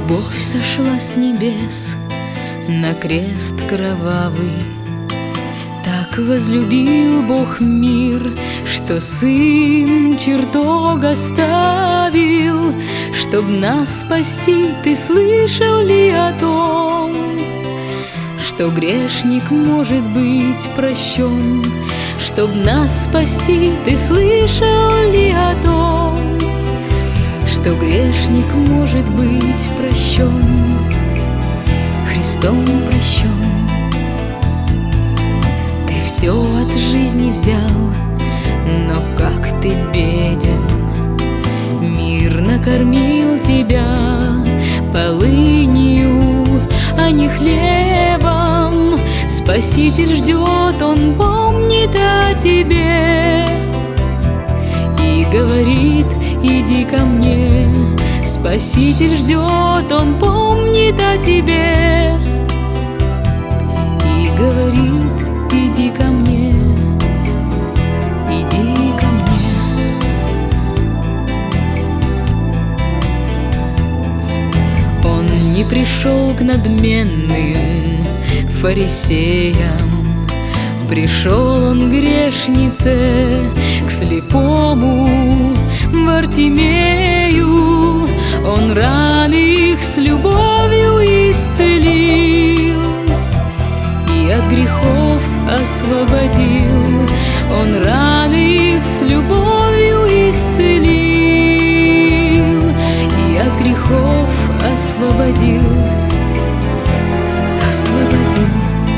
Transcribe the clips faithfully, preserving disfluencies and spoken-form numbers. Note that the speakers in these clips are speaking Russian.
Любовь сошла с небес на крест кровавый. Так возлюбил Бог мир, что Сын чертог оставил, чтоб нас спасти. Ты слышал ли о том, что грешник может быть прощен? Чтоб нас спасти, ты слышал ли о том, что грешник может быть прощен, Христом прощен? Ты все от жизни взял, но как ты беден. Мир накормил тебя полынью, а не хлебом. Спаситель ждет, Он помнит о тебе и говорит: иди ко мне. Спаситель ждет, Он помнит о тебе и говорит: иди ко мне, иди ко мне. Он не пришел к надменным фарисеям, пришел Он к грешнице, к слепому Вартимею. Он раны их с любовью исцелил и от грехов освободил. Он раны их с любовью исцелил и от грехов освободил, освободил.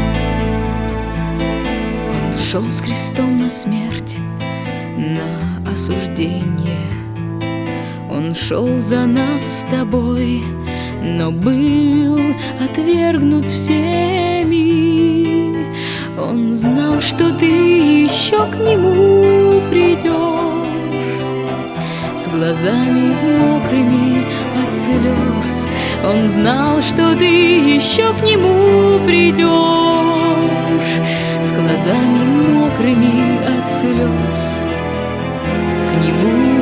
Он шел с крестом на смерть, на осуждение. Он шел за нас с тобой, но был отвергнут всеми. Он знал, что ты еще к Нему придешь, с глазами мокрыми от слез. Он знал, что ты еще к Нему придешь, с глазами мокрыми от слез. К Нему